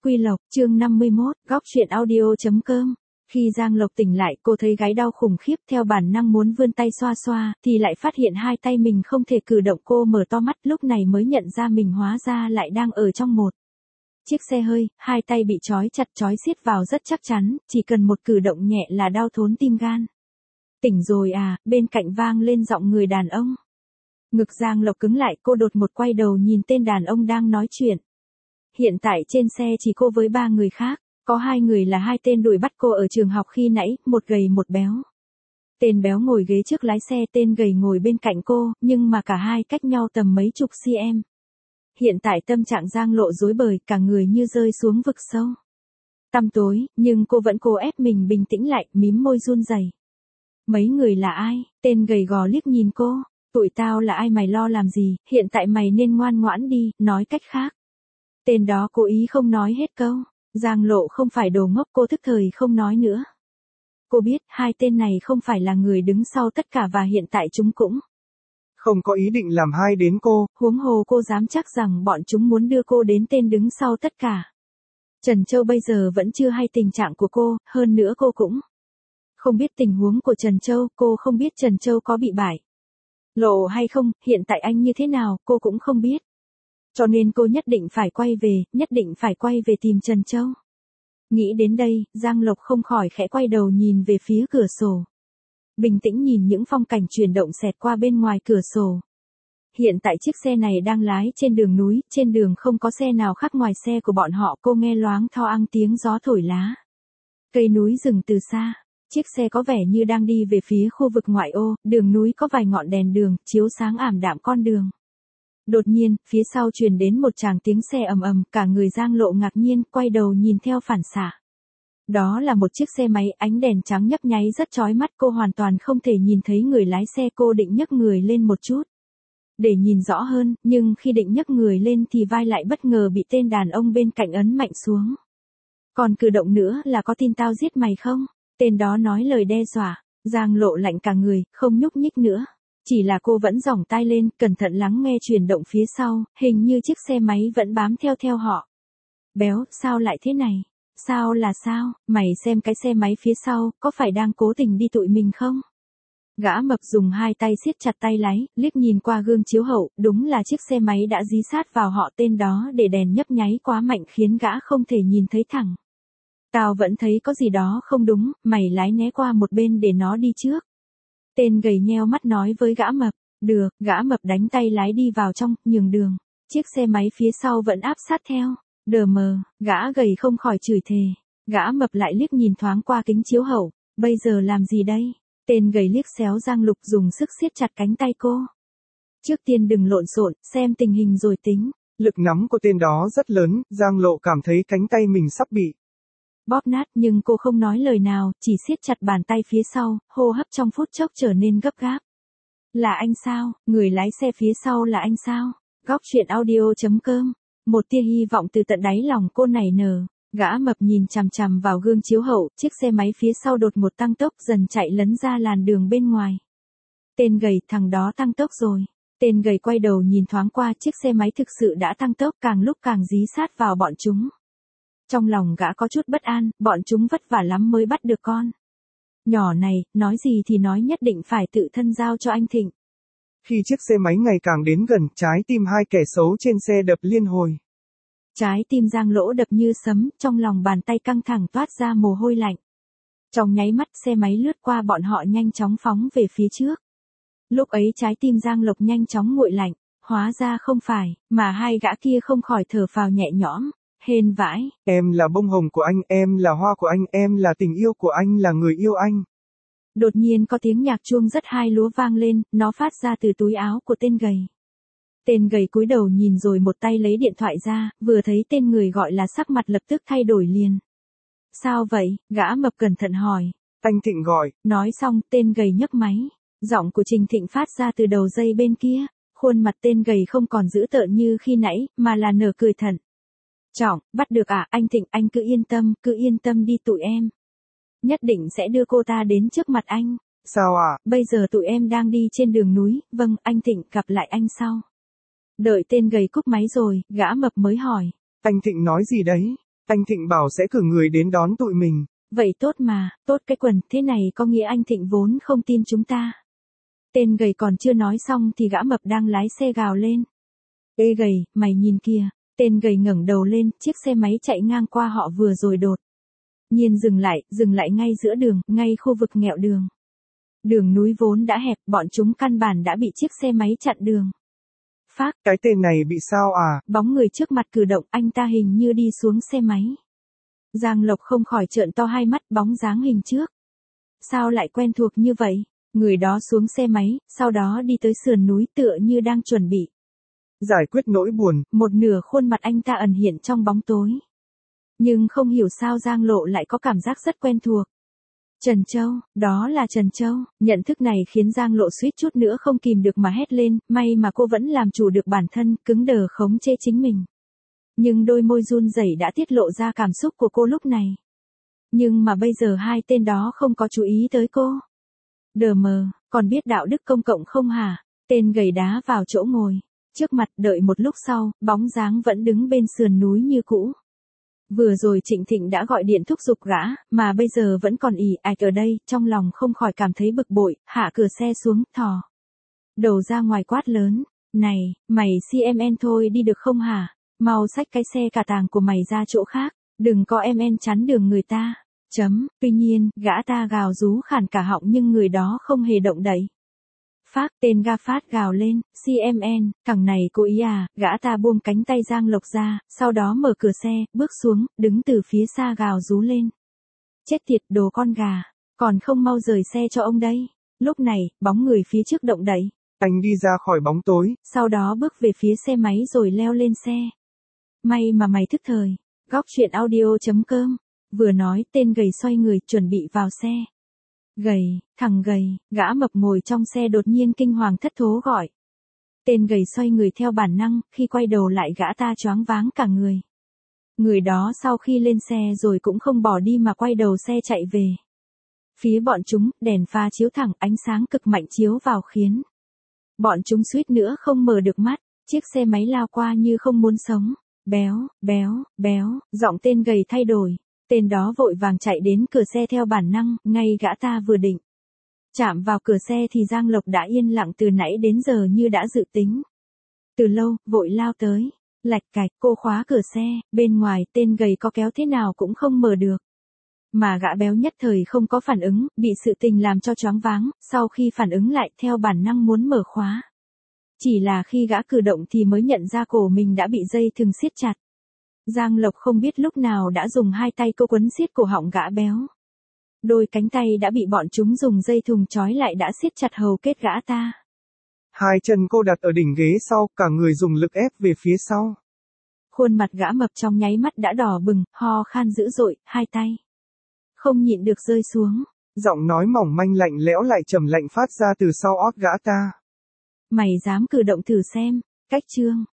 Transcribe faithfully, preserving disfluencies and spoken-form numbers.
Quy Lộc, chương năm mươi mốt, góc truyện audio.com. Khi Giang Lộc tỉnh lại, cô thấy gáy đau khủng khiếp, theo bản năng muốn vươn tay xoa xoa, thì lại phát hiện hai tay mình không thể cử động. Cô mở to mắt, lúc này mới nhận ra mình hóa ra lại đang ở trong một chiếc xe hơi, hai tay bị trói chặt, trói siết vào rất chắc chắn, chỉ cần một cử động nhẹ là đau thốn tim gan. Tỉnh rồi à, bên cạnh vang lên giọng người đàn ông. Ngực Giang Lộc cứng lại, cô đột một quay đầu nhìn tên đàn ông đang nói chuyện. Hiện tại trên xe chỉ cô với ba người khác, có hai người là hai tên đuổi bắt cô ở trường học khi nãy, một gầy một béo. Tên béo ngồi ghế trước lái xe, tên gầy ngồi bên cạnh cô, nhưng mà cả hai cách nhau tầm mấy chục cm. Hiện tại tâm trạng Giang Lộ rối bời, cả người như rơi xuống vực sâu tăm tối, nhưng cô vẫn cố ép mình bình tĩnh lại, mím môi run rẩy. Mấy người là ai? Tên gầy gò liếc nhìn cô. Tụi tao là ai mày lo làm gì, hiện tại mày nên ngoan ngoãn đi, nói cách khác. Tên đó cố ý không nói hết câu. Giang Lộ không phải đồ ngốc, cô thức thời không nói nữa. Cô biết hai tên này không phải là người đứng sau tất cả và hiện tại chúng cũng không có ý định làm hai đến cô. Huống hồ cô dám chắc rằng bọn chúng muốn đưa cô đến tên đứng sau tất cả. Trần Châu bây giờ vẫn chưa hay tình trạng của cô, hơn nữa cô cũng không biết tình huống của Trần Châu, cô không biết Trần Châu có bị bại lộ hay không, hiện tại anh như thế nào, cô cũng không biết. Cho nên cô nhất định phải quay về, nhất định phải quay về tìm Trần Châu. Nghĩ đến đây, Giang Lộc không khỏi khẽ quay đầu nhìn về phía cửa sổ. Bình tĩnh nhìn những phong cảnh chuyển động xẹt qua bên ngoài cửa sổ. Hiện tại chiếc xe này đang lái trên đường núi, trên đường không có xe nào khác ngoài xe của bọn họ. Cô nghe loáng thoáng tiếng gió thổi lá cây núi rừng từ xa. Chiếc xe có vẻ như đang đi về phía khu vực ngoại ô, đường núi có vài ngọn đèn đường, chiếu sáng ảm đạm con đường. Đột nhiên, phía sau truyền đến một tràng tiếng xe ầm ầm, cả người Giang Lộ ngạc nhiên, quay đầu nhìn theo phản xạ. Đó là một chiếc xe máy, ánh đèn trắng nhấp nháy rất chói mắt, cô hoàn toàn không thể nhìn thấy người lái xe. Cô định nhấc người lên một chút để nhìn rõ hơn, nhưng khi định nhấc người lên thì vai lại bất ngờ bị tên đàn ông bên cạnh ấn mạnh xuống. Còn cử động nữa là có tin tao giết mày không? Tên đó nói lời đe dọa. Giang Lộ lạnh cả người, không nhúc nhích nữa. Chỉ là cô vẫn giỏng tai lên, cẩn thận lắng nghe chuyển động phía sau, hình như chiếc xe máy vẫn bám theo theo họ. Béo, sao lại thế này? Sao là sao? Mày xem cái xe máy phía sau, có phải đang cố tình đi tụi mình không? Gã mập dùng hai tay siết chặt tay lái, liếc nhìn qua gương chiếu hậu, đúng là chiếc xe máy đã dí sát vào họ. Tên đó để đèn nhấp nháy quá mạnh khiến gã không thể nhìn thấy thẳng. Tao vẫn thấy có gì đó không đúng, mày lái né qua một bên để nó đi trước. Tên gầy nheo mắt nói với gã mập. Được, gã mập đánh tay lái đi vào trong, nhường đường. Chiếc xe máy phía sau vẫn áp sát theo. Đờ mờ, gã gầy không khỏi chửi thề. Gã mập lại liếc nhìn thoáng qua kính chiếu hậu. Bây giờ làm gì đây? Tên gầy liếc xéo Giang Lục dùng sức siết chặt cánh tay cô. Trước tiên đừng lộn xộn, xem tình hình rồi tính. Lực nắm của tên đó rất lớn, Giang Lộ cảm thấy cánh tay mình sắp bị bóp nát, nhưng cô không nói lời nào, chỉ siết chặt bàn tay phía sau, hô hấp trong phút chốc trở nên gấp gáp. Là anh sao? Người lái xe phía sau là anh sao? Góc truyện audio.com. Một tia hy vọng từ tận đáy lòng cô nảy nở. Gã mập nhìn chằm chằm vào gương chiếu hậu, chiếc xe máy phía sau đột một tăng tốc, dần chạy lấn ra làn đường bên ngoài. Tên gầy, thằng đó tăng tốc rồi. Tên gầy quay đầu nhìn thoáng qua, chiếc xe máy thực sự đã tăng tốc, càng lúc càng dí sát vào bọn chúng. Trong lòng gã có chút bất an, bọn chúng vất vả lắm mới bắt được con nhỏ này, nói gì thì nói nhất định phải tự thân giao cho anh Thịnh. Khi chiếc xe máy ngày càng đến gần, trái tim hai kẻ xấu trên xe đập liên hồi. Trái tim Giang Lỗ đập như sấm, trong lòng bàn tay căng thẳng toát ra mồ hôi lạnh. Trong nháy mắt xe máy lướt qua bọn họ nhanh chóng phóng về phía trước. Lúc ấy trái tim Giang Lộc nhanh chóng nguội lạnh, hóa ra không phải, mà hai gã kia không khỏi thở phào nhẹ nhõm. Hên vãi. Em là bông hồng của anh, em là hoa của anh, em là tình yêu của anh, là người yêu anh. Đột nhiên có tiếng nhạc chuông rất hai lúa vang lên, nó phát ra từ túi áo của tên gầy. Tên gầy cúi đầu nhìn rồi một tay lấy điện thoại ra, vừa thấy tên người gọi là sắc mặt lập tức thay đổi liền. Sao vậy? Gã mập cẩn thận hỏi. Anh Thịnh gọi. Nói xong, tên gầy nhấc máy. Giọng của Trình Thịnh phát ra từ đầu dây bên kia. Khuôn mặt tên gầy không còn dữ tợn như khi nãy, mà là nở cười thận. Trọng, bắt được à, anh Thịnh, anh cứ yên tâm, cứ yên tâm đi tụi em. Nhất định sẽ đưa cô ta đến trước mặt anh. Sao à? Bây giờ tụi em đang đi trên đường núi, vâng, anh Thịnh, gặp lại anh sau. Đợi tên gầy cúp máy rồi, gã mập mới hỏi. Anh Thịnh nói gì đấy? Anh Thịnh bảo sẽ cử người đến đón tụi mình. Vậy tốt mà, tốt cái quần, thế này có nghĩa anh Thịnh vốn không tin chúng ta. Tên gầy còn chưa nói xong thì gã mập đang lái xe gào lên. Ê gầy, mày nhìn kìa. Tên gầy ngẩng đầu lên, chiếc xe máy chạy ngang qua họ vừa rồi đột nhiên dừng lại, dừng lại ngay giữa đường, ngay khu vực nghẹo đường. Đường núi vốn đã hẹp, bọn chúng căn bản đã bị chiếc xe máy chặn đường. Phác, cái tên này bị sao à? Bóng người trước mặt cử động, anh ta hình như đi xuống xe máy. Giang Lộc không khỏi trợn to hai mắt, bóng dáng hình trước. Sao lại quen thuộc như vậy? Người đó xuống xe máy, sau đó đi tới sườn núi tựa như đang chuẩn bị giải quyết nỗi buồn. Một nửa khuôn mặt anh ta ẩn hiện trong bóng tối. Nhưng không hiểu sao Giang Lộ lại có cảm giác rất quen thuộc. Trần Châu, đó là Trần Châu. Nhận thức này khiến Giang Lộ suýt chút nữa không kìm được mà hét lên, may mà cô vẫn làm chủ được bản thân, cứng đờ khống chế chính mình. Nhưng đôi môi run rẩy đã tiết lộ ra cảm xúc của cô lúc này. Nhưng mà bây giờ hai tên đó không có chú ý tới cô. Đờ mờ, còn biết đạo đức công cộng không hả? Tên gầy đá vào chỗ ngồi. Trước mặt đợi một lúc sau, bóng dáng vẫn đứng bên sườn núi như cũ. Vừa rồi Trịnh Thịnh đã gọi điện thúc giục gã, mà bây giờ vẫn còn ì ạch ở đây, trong lòng không khỏi cảm thấy bực bội, hạ cửa xe xuống, thò đầu ra ngoài quát lớn. Này, mày xê em en thôi đi được không hả? Mau xách cái xe cà tàng của mày ra chỗ khác, đừng có em en chắn đường người ta. Chấm, tuy nhiên, gã ta gào rú khản cả họng nhưng người đó không hề động đậy. Phác, tên ga phát gào lên, xê em en, thằng này cố ý à, gã ta buông cánh tay Giang Lộc ra, sau đó mở cửa xe, bước xuống, đứng từ phía xa gào rú lên. Chết tiệt đồ con gà, còn không mau rời xe cho ông đây. Lúc này, bóng người phía trước động đậy. Anh đi ra khỏi bóng tối. Sau đó bước về phía xe máy rồi leo lên xe. May mà mày thức thời. Góc truyện audio chấm com. Vừa nói tên gầy xoay người chuẩn bị vào xe. Gầy, thằng gầy, gã mập ngồi trong xe đột nhiên kinh hoàng thất thố gọi. Tên gầy xoay người theo bản năng, khi quay đầu lại gã ta choáng váng cả người. Người đó sau khi lên xe rồi cũng không bỏ đi mà quay đầu xe chạy về. Phía bọn chúng, đèn pha chiếu thẳng, ánh sáng cực mạnh chiếu vào khiến bọn chúng suýt nữa không mở được mắt, chiếc xe máy lao qua như không muốn sống. Béo, béo, béo, giọng tên gầy thay đổi. Tên đó vội vàng chạy đến cửa xe theo bản năng, ngay gã ta vừa định chạm vào cửa xe thì Giang Lộc đã yên lặng từ nãy đến giờ như đã dự tính. Từ lâu, vội lao tới, lạch cạch, cô khóa cửa xe, bên ngoài tên gầy có kéo thế nào cũng không mở được. Mà gã béo nhất thời không có phản ứng, bị sự tình làm cho choáng váng, sau khi phản ứng lại theo bản năng muốn mở khóa. Chỉ là khi gã cử động thì mới nhận ra cổ mình đã bị dây thừng siết chặt. Giang Lộc không biết lúc nào đã dùng hai tay cô quấn siết cổ họng gã béo. Đôi cánh tay đã bị bọn chúng dùng dây thừng trói lại đã siết chặt hầu kết gã ta. Hai chân cô đặt ở đỉnh ghế sau, cả người dùng lực ép về phía sau. Khuôn mặt gã mập trong nháy mắt đã đỏ bừng, ho khan dữ dội, hai tay không nhịn được rơi xuống. Giọng nói mỏng manh lạnh lẽo lại trầm lạnh phát ra từ sau ót gã ta. Mày dám cử động thử xem, cách trương,